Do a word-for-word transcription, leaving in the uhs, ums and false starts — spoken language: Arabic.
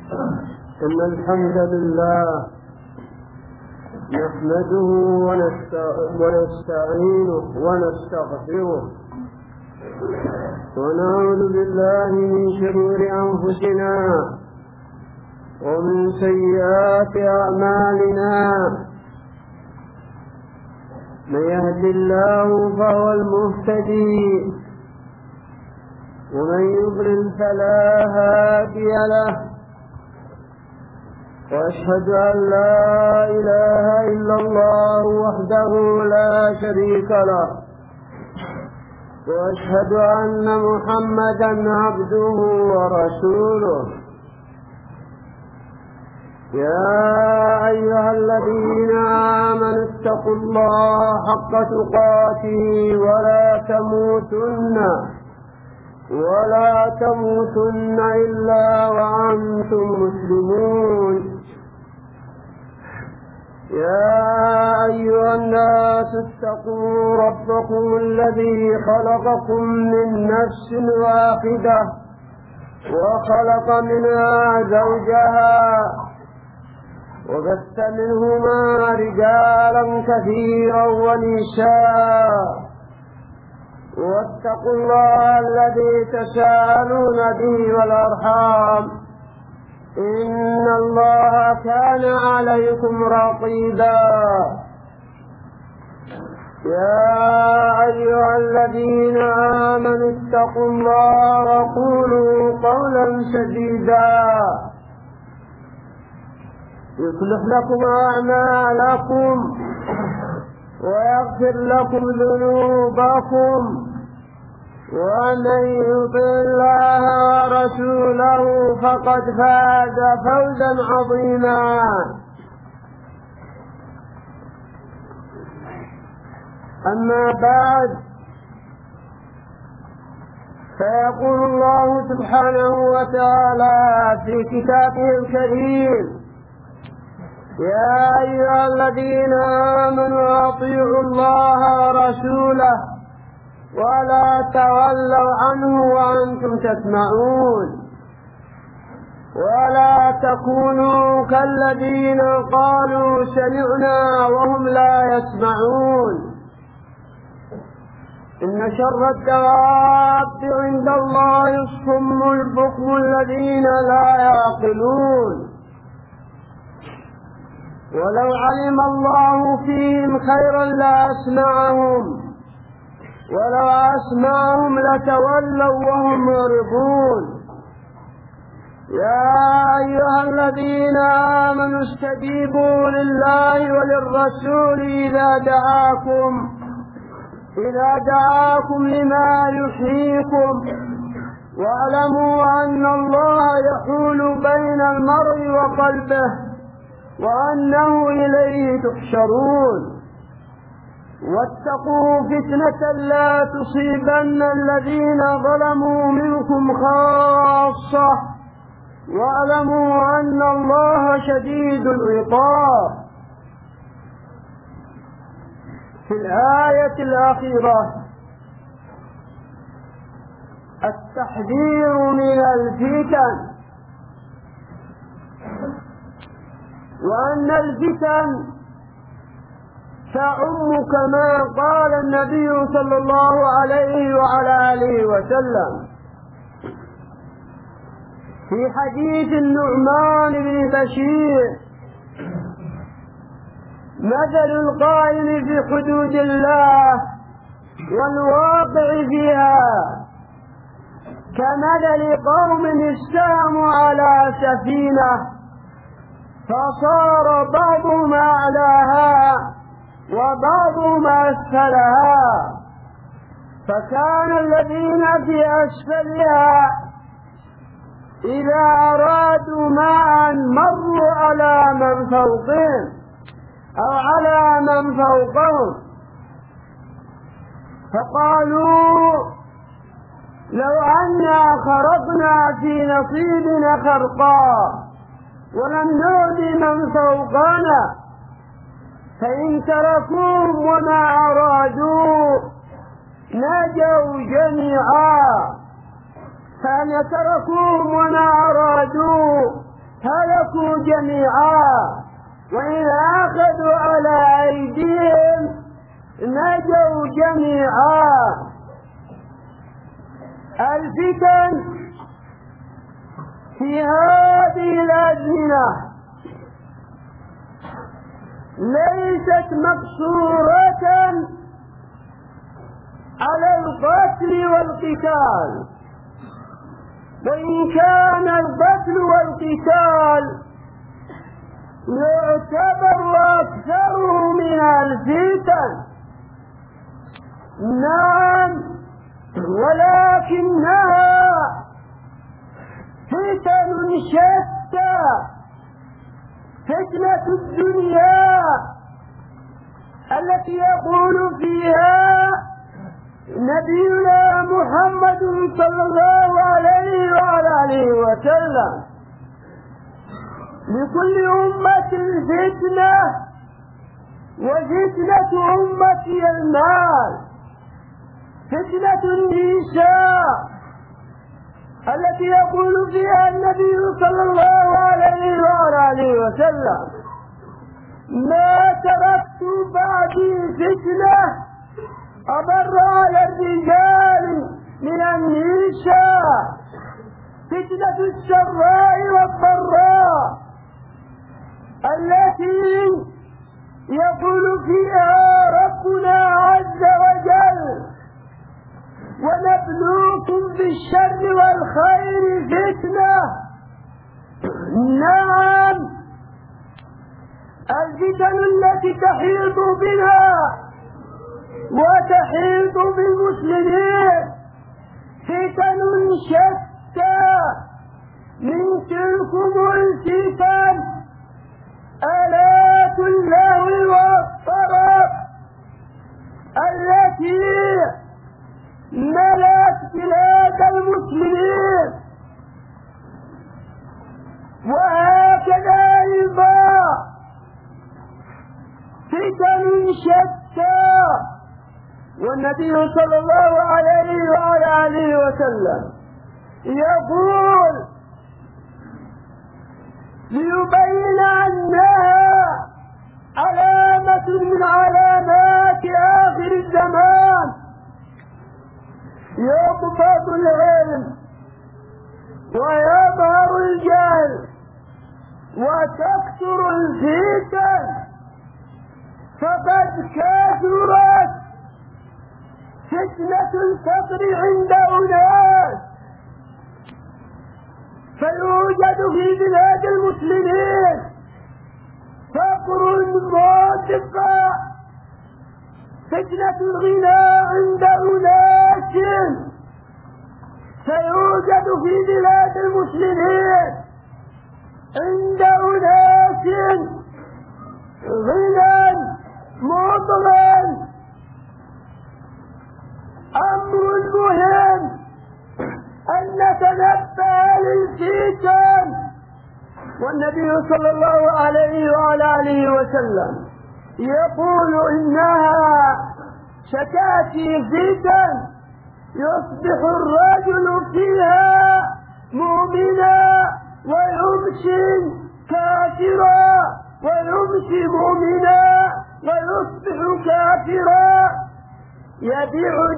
إن الحمد لله نحمده ونستعينه ونستغفره ونعوذ بالله من شرور أنفسنا ومن سيئات أعمالنا. من يهد الله فهو المهتدي ومن يضلل فلا هادي له. وأشهد أن لا إله إلا الله وحده لا شريك له، وأشهد أن محمدا عبده ورسوله. يا أيها الذين آمنوا اتقوا الله حق تقاته ولا تموتن ولا تموتن إلا وأنتم مسلمون. يا أيها الناس اتقوا ربكم الذي خلقكم من نفس واحدة وخلق منها زوجها وبث منهما رجالا كثيرا ونساء، واتقوا الله الذي تساءلون به والأرحام إن الله كان عليكم رقيبا. يا أيها الذين آمنوا اتقوا الله وقولوا قولا سديدا يصلح لكم أعمالكم ويغفر لكم ذنوبكم، ومن يطع الله ورسوله فقد فاز فوزا عظيما. أما بعد، فيقول الله سبحانه وتعالى في كتابه الكريم: يا أيها الذين آمنوا أطيعوا الله ورسوله ولا تولوا عنه وأنتم تسمعون، ولا تكونوا كالذين قالوا سمعنا وهم لا يسمعون. إن شر الدواب عند الله الصم البكم الذين لا يعقلون. ولو علم الله فيهم خيرا لأسمعهم ولو أسمعهم لتولوا وهم معرضون. يا أيها الذين آمنوا استجيبوا لله وللرسول إذا دعاكم إذا دعاكم لما يحييكم، واعلموا أن الله يحول بين المرء وقلبه وأنه إليه تحشرون. واتقوا فتنة لا تصيبن الذين ظلموا منكم خاصة، واعلموا أن الله شديد العقاب. في الآية الأخيرة التحذير من الفتن، وأن الفتن تعم كما قال النبي صلى الله عليه وعلى آله وسلم في حديث النعمان بن بشير: مثل القائم في حدود الله والواقع فيها كمثل قوم استهموا على سفينة فصار بعضهم أعلاها وبعضهم أسفلها، فكان الذين في أسفلها إذا أرادوا ماء مروا على من فوقهم أو على من فوقهم فقالوا: لو أنا خرقنا في نصيبنا خرقا ولم نؤذي من فوقنا، فإن تركوهم وما أرادوا نجوا جميعا، فإن تركوهم وما أرادوا هلكوا جميعا، وإذا أخذوا على أيديهم نجوا جميعا. الفتن في هذه الأزمنة ليست مقصورة على القتل والقتال، وإن كان القتل والقتال يعتبر أكثره من الفتن، نعم، ولكنها فتن شتى. فتنة الدنيا التي يقول فيها نبينا محمد صلى الله عليه وعلى آله وسلم: لكل أمة فتنة، وفتنة أمتي المال. فتنة النساء التي يقول فيها النبي صلى الله عليه وعلى آله وسلم: ما تركت بعدي فتنة أضر على الرجال من النساء، فتنة السراء والضراء التي يقول فيها ربنا عز وجل: ونبلوكم بالشر والخير فتنة. نعم، الفتن التي تحيط بنا وتحيط بالمسلمين فتن شتى. من تلكم الفتن آلات اللهو والطرب التي ملأت بلاد المسلمين، وهكذا أيضا فتن شتى. والنبي صلى الله عليه وعلى آله وسلم يقول ليبين أنها علامة من علامات آخر الزمان: يقبض العلم ويظهر الجهل وتكثر الفتن، فقد كثرت فتنة الفقر عند أناس، فيوجد في بلاد المسلمين فقر مدقع. فتنة الغنى عند أناس، فيوجد في بلاد المسلمين عند أناس غنى مطغى. أمر مهم أن نتنبه للفتن، والنبي صلى الله عليه وعلى آله وسلم يقول: إنها شتاتي فتن يصبح الرجل فيها مؤمنا ويمشي كافرا، ويمشي مؤمنا ويصبح كافرا، يبيع